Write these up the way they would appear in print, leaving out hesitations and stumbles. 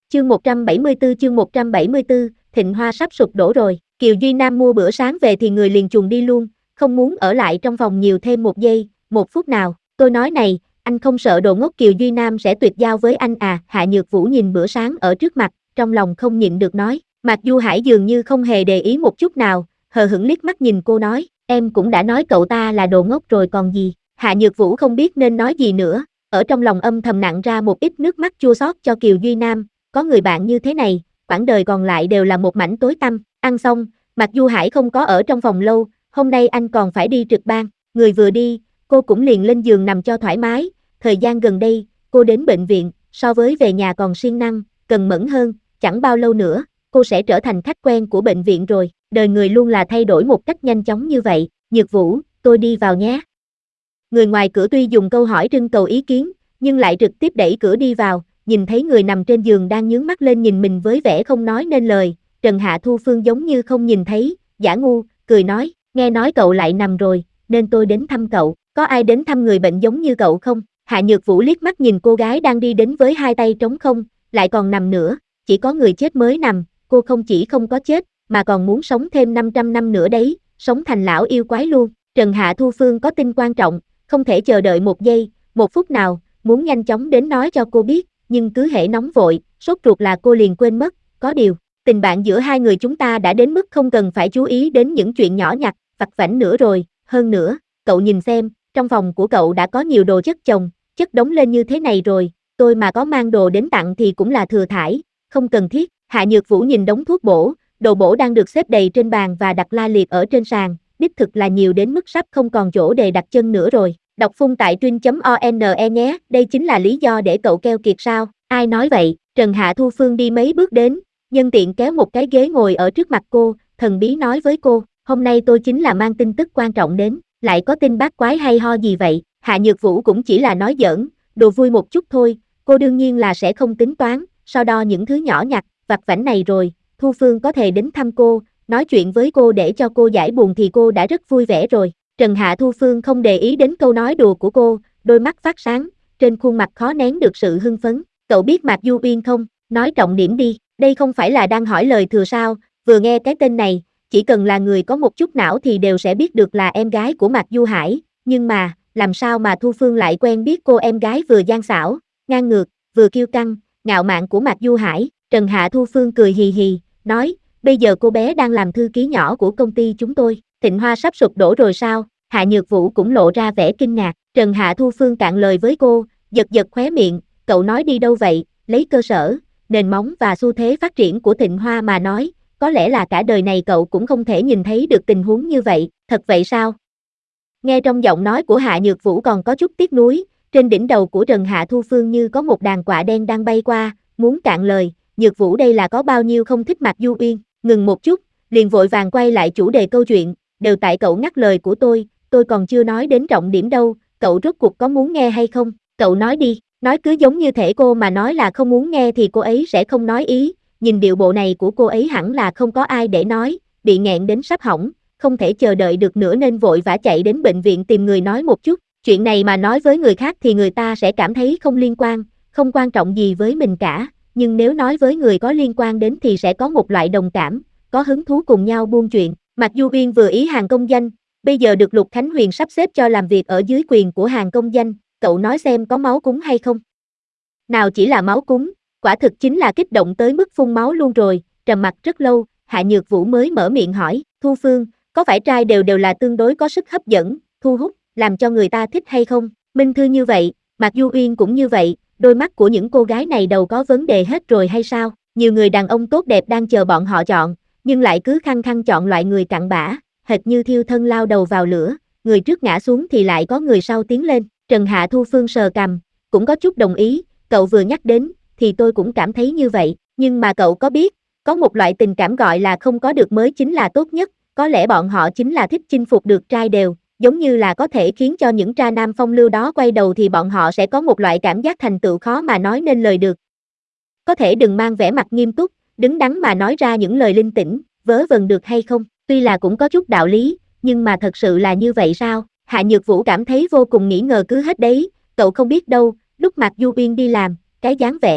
Chương 174, Thịnh Hoa sắp sụp đổ rồi. Kiều Duy Nam mua bữa sáng về thì người liền chuồn đi luôn, không muốn ở lại trong phòng nhiều thêm một giây, một phút nào. Tôi nói này, anh không sợ đồ ngốc Kiều Duy Nam sẽ tuyệt giao với anh à? Hạ Nhược Vũ nhìn bữa sáng ở trước mặt, trong lòng không nhịn được nói. Mạc Du Hải dường như không hề để ý một chút nào, hờ hững liếc mắt nhìn cô nói, em cũng đã nói cậu ta là đồ ngốc rồi còn gì. Hạ Nhược Vũ không biết nên nói gì nữa, ở trong lòng âm thầm nặn ra một ít nước mắt chua xót cho Kiều Duy Nam, có người bạn như thế này, quãng đời còn lại đều là một mảnh tối tăm. Ăn xong, Mạc Du Hải không có ở trong phòng lâu, hôm nay anh còn phải đi trực ban, người vừa đi, cô cũng liền lên giường nằm cho thoải mái, thời gian gần đây, cô đến bệnh viện, so với về nhà còn siêng năng, cần mẫn hơn, chẳng bao lâu nữa, cô sẽ trở thành khách quen của bệnh viện rồi, đời người luôn là thay đổi một cách nhanh chóng như vậy. Nhược Vũ, tôi đi vào nhé. Người ngoài cửa tuy dùng câu hỏi trưng cầu ý kiến, nhưng lại trực tiếp đẩy cửa đi vào, nhìn thấy người nằm trên giường đang nhướng mắt lên nhìn mình với vẻ không nói nên lời, Trần Hạ Thu Phương giống như không nhìn thấy, giả ngu, cười nói, nghe nói cậu lại nằm rồi, nên tôi đến thăm cậu, có ai đến thăm người bệnh giống như cậu không? Hạ Nhược Vũ liếc mắt nhìn cô gái đang đi đến với hai tay trống không, lại còn nằm nữa, chỉ có người chết mới nằm, cô không chỉ không có chết, mà còn muốn sống thêm 500 năm nữa đấy, sống thành lão yêu quái luôn. Trần Hạ Thu Phương có tin quan trọng, không thể chờ đợi một giây, một phút nào, muốn nhanh chóng đến nói cho cô biết, nhưng cứ hễ nóng vội, sốt ruột là cô liền quên mất, có điều, tình bạn giữa hai người chúng ta đã đến mức không cần phải chú ý đến những chuyện nhỏ nhặt, vặt vãnh nữa rồi, hơn nữa, cậu nhìn xem, trong phòng của cậu đã có nhiều đồ chất chồng, chất đống lên như thế này rồi, tôi mà có mang đồ đến tặng thì cũng là thừa thải, không cần thiết. Hạ Nhược Vũ nhìn đống thuốc bổ, đồ bổ đang được xếp đầy trên bàn và đặt la liệt ở trên sàn, đích thực là nhiều đến mức sắp không còn chỗ để đặt chân nữa rồi. Đọc phun tại truyện.one nhé, đây chính là lý do để cậu keo kiệt sao? Ai nói vậy? Trần Hạ Thu Phương đi mấy bước đến, nhân tiện kéo một cái ghế ngồi ở trước mặt cô, thần bí nói với cô, hôm nay tôi chính là mang tin tức quan trọng đến, lại có tin bát quái hay ho gì vậy? Hạ Nhược Vũ cũng chỉ là nói giỡn, đùa vui một chút thôi, cô đương nhiên là sẽ không tính toán, so đo những thứ nhỏ nhặt, vặt vãnh này rồi, Thu Phương có thể đến thăm cô, nói chuyện với cô để cho cô giải buồn thì cô đã rất vui vẻ rồi. Trần Hạ Thu Phương không để ý đến câu nói đùa của cô, đôi mắt phát sáng, trên khuôn mặt khó nén được sự hưng phấn. Cậu biết Mạc Du Uyên không? Nói trọng điểm đi, đây không phải là đang hỏi lời thừa sao, vừa nghe cái tên này, chỉ cần là người có một chút não thì đều sẽ biết được là em gái của Mạc Du Hải, nhưng mà, làm sao mà Thu Phương lại quen biết cô em gái vừa gian xảo, ngang ngược, vừa kiêu căng, ngạo mạn của Mạc Du Hải? Trần Hạ Thu Phương cười hì hì, nói, bây giờ cô bé đang làm thư ký nhỏ của công ty chúng tôi, Thịnh Hoa sắp sụp đổ rồi sao? Hạ Nhược Vũ cũng lộ ra vẻ kinh ngạc, Trần Hạ Thu Phương cạn lời với cô, giật giật khóe miệng, cậu nói đi đâu vậy, lấy cơ sở, nền móng và xu thế phát triển của Thịnh Hoa mà nói, có lẽ là cả đời này cậu cũng không thể nhìn thấy được tình huống như vậy, thật vậy sao? Nghe trong giọng nói của Hạ Nhược Vũ còn có chút tiếc nuối, trên đỉnh đầu của Trần Hạ Thu Phương như có một đàn quạ đen đang bay qua, muốn cạn lời, Nhược Vũ đây là có bao nhiêu không thích Mạc Du Uyên, ngừng một chút, liền vội vàng quay lại chủ đề câu chuyện, đều tại cậu ngắt lời của tôi còn chưa nói đến trọng điểm đâu, cậu rốt cuộc có muốn nghe hay không, cậu nói đi, nói cứ giống như thể cô mà nói là không muốn nghe thì cô ấy sẽ không nói ý, nhìn điệu bộ này của cô ấy hẳn là không có ai để nói, bị nghẹn đến sắp hỏng, không thể chờ đợi được nữa nên vội vã chạy đến bệnh viện tìm người nói một chút, chuyện này mà nói với người khác thì người ta sẽ cảm thấy không liên quan, không quan trọng gì với mình cả, nhưng nếu nói với người có liên quan đến thì sẽ có một loại đồng cảm, có hứng thú cùng nhau buôn chuyện. Mạc Du Uyên vừa ý Hàn Công Danh, bây giờ được Lục Khánh Huyền sắp xếp cho làm việc ở dưới quyền của Hàn Công Danh, cậu nói xem có máu cúng hay không? Nào chỉ là máu cúng, quả thực chính là kích động tới mức phun máu luôn rồi, trầm mặc rất lâu, Hạ Nhược Vũ mới mở miệng hỏi, Thu Phương, có phải trai đều là tương đối có sức hấp dẫn, thu hút, làm cho người ta thích hay không? Minh Thư như vậy, Mạc Du Uyên cũng như vậy, đôi mắt của những cô gái này đầu có vấn đề hết rồi hay sao? Nhiều người đàn ông tốt đẹp đang chờ bọn họ chọn, nhưng lại cứ khăng khăng chọn loại người cặn bã, hệt như thiêu thân lao đầu vào lửa, người trước ngã xuống thì lại có người sau tiến lên. Trần Hạ Thu Phương sờ cằm, cũng có chút đồng ý, cậu vừa nhắc đến, thì tôi cũng cảm thấy như vậy, nhưng mà cậu có biết, có một loại tình cảm gọi là không có được mới chính là tốt nhất, có lẽ bọn họ chính là thích chinh phục được trai đều, giống như là có thể khiến cho những tra nam phong lưu đó quay đầu thì bọn họ sẽ có một loại cảm giác thành tựu khó mà nói nên lời được. Có thể đừng mang vẻ mặt nghiêm túc, đứng đắn mà nói ra những lời linh tĩnh, vớ vẩn được hay không, tuy là cũng có chút đạo lý, nhưng mà thật sự là như vậy sao? Hạ Nhược Vũ cảm thấy vô cùng nghi ngờ cứ hết đấy, cậu không biết đâu, lúc Mạc Du Uyên đi làm, cái dáng vẻ,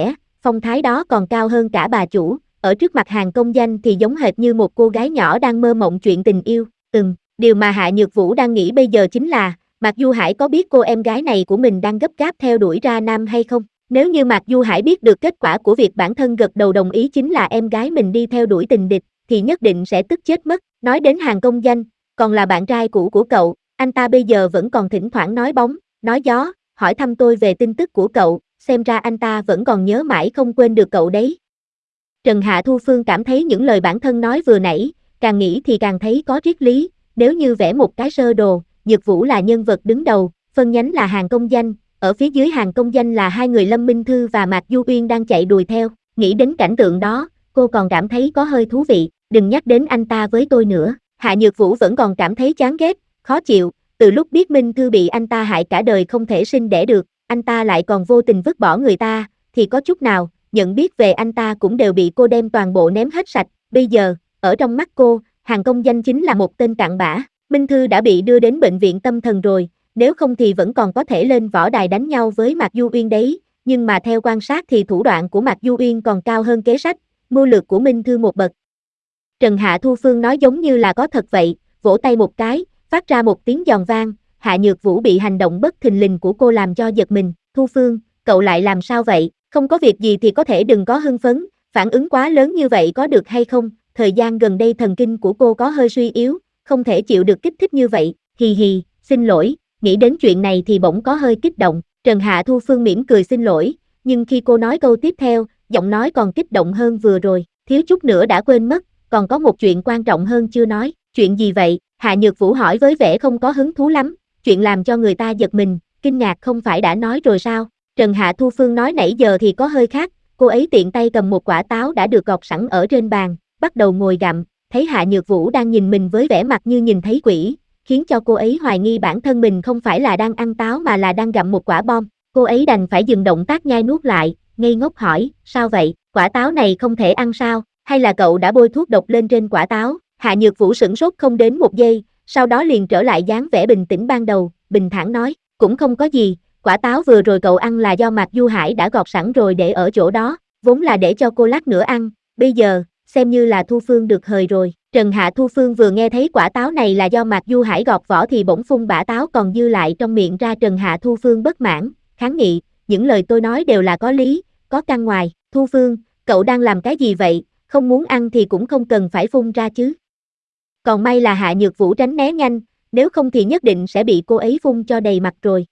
phong thái đó còn cao hơn cả bà chủ, ở trước mặt Hàn Công Danh thì giống hệt như một cô gái nhỏ đang mơ mộng chuyện tình yêu. Điều mà Hạ Nhược Vũ đang nghĩ bây giờ chính là, Mạc Du Hải có biết cô em gái này của mình đang gấp gáp theo đuổi Ra Nam hay không? Nếu như Mạc Du Hải biết được kết quả của việc bản thân gật đầu đồng ý chính là em gái mình đi theo đuổi tình địch, thì nhất định sẽ tức chết mất. Nói đến Hàn Công Danh, còn là bạn trai cũ của cậu, anh ta bây giờ vẫn còn thỉnh thoảng nói bóng, nói gió, hỏi thăm tôi về tin tức của cậu, xem ra anh ta vẫn còn nhớ mãi không quên được cậu đấy. Trần Hạ Thu Phương cảm thấy những lời bản thân nói vừa nãy, càng nghĩ thì càng thấy có triết lý, nếu như vẽ một cái sơ đồ, Nhược Vũ là nhân vật đứng đầu, phân nhánh là Hàn Công Danh, ở phía dưới Hàn Công Danh là hai người Lâm Minh Thư và Mạc Du Uyên đang chạy đuổi theo, nghĩ đến cảnh tượng đó, cô còn cảm thấy có hơi thú vị, đừng nhắc đến anh ta với tôi nữa. Hạ Nhược Vũ vẫn còn cảm thấy chán ghét, khó chịu, từ lúc biết Minh Thư bị anh ta hại cả đời không thể sinh đẻ được, anh ta lại còn vô tình vứt bỏ người ta, thì có chút nào, nhận biết về anh ta cũng đều bị cô đem toàn bộ ném hết sạch, bây giờ, ở trong mắt cô, Hàn Công Danh chính là một tên cặn bã. Minh Thư đã bị đưa đến bệnh viện tâm thần rồi, nếu không thì vẫn còn có thể lên võ đài đánh nhau với Mạc Du Uyên đấy, nhưng mà theo quan sát thì thủ đoạn của Mạc Du Uyên còn cao hơn kế sách, mưu lược của Minh Thư một bậc. Trần Hạ Thu Phương nói giống như là có thật vậy, vỗ tay một cái, phát ra một tiếng giòn vang, Hạ Nhược Vũ bị hành động bất thình lình của cô làm cho giật mình, Thu Phương, cậu lại làm sao vậy, không có việc gì thì có thể đừng có hưng phấn, phản ứng quá lớn như vậy có được hay không, thời gian gần đây thần kinh của cô có hơi suy yếu, không thể chịu được kích thích như vậy, hì hì, xin lỗi, nghĩ đến chuyện này thì bỗng có hơi kích động, Trần Hạ Thu Phương mỉm cười xin lỗi, nhưng khi cô nói câu tiếp theo, giọng nói còn kích động hơn vừa rồi, thiếu chút nữa đã quên mất, còn có một chuyện quan trọng hơn chưa nói, chuyện gì vậy, Hạ Nhược Vũ hỏi với vẻ không có hứng thú lắm, chuyện làm cho người ta giật mình, kinh ngạc không phải đã nói rồi sao, Trần Hạ Thu Phương nói nãy giờ thì có hơi khác, cô ấy tiện tay cầm một quả táo đã được gọt sẵn ở trên bàn, bắt đầu ngồi gặm, thấy Hạ Nhược Vũ đang nhìn mình với vẻ mặt như nhìn thấy quỷ, khiến cho cô ấy hoài nghi bản thân mình không phải là đang ăn táo mà là đang gặm một quả bom, cô ấy đành phải dừng động tác nhai nuốt lại, ngây ngốc hỏi, sao vậy, quả táo này không thể ăn sao, hay là cậu đã bôi thuốc độc lên trên quả táo, Hạ Nhược Vũ sửng sốt không đến một giây, sau đó liền trở lại dáng vẻ bình tĩnh ban đầu, bình thản nói, cũng không có gì, quả táo vừa rồi cậu ăn là do Mạc Du Hải đã gọt sẵn rồi để ở chỗ đó, vốn là để cho cô lát nữa ăn, bây giờ, xem như là Thu Phương được hời rồi. Trần Hạ Thu Phương vừa nghe thấy quả táo này là do Mạc Du Hải gọt vỏ thì bỗng phun bã táo còn dư lại trong miệng ra. Trần Hạ Thu Phương bất mãn, kháng nghị, những lời tôi nói đều là có lý, có căn ngoài, Thu Phương, cậu đang làm cái gì vậy, không muốn ăn thì cũng không cần phải phun ra chứ. Còn may là Hạ Nhược Vũ tránh né nhanh, nếu không thì nhất định sẽ bị cô ấy phun cho đầy mặt rồi.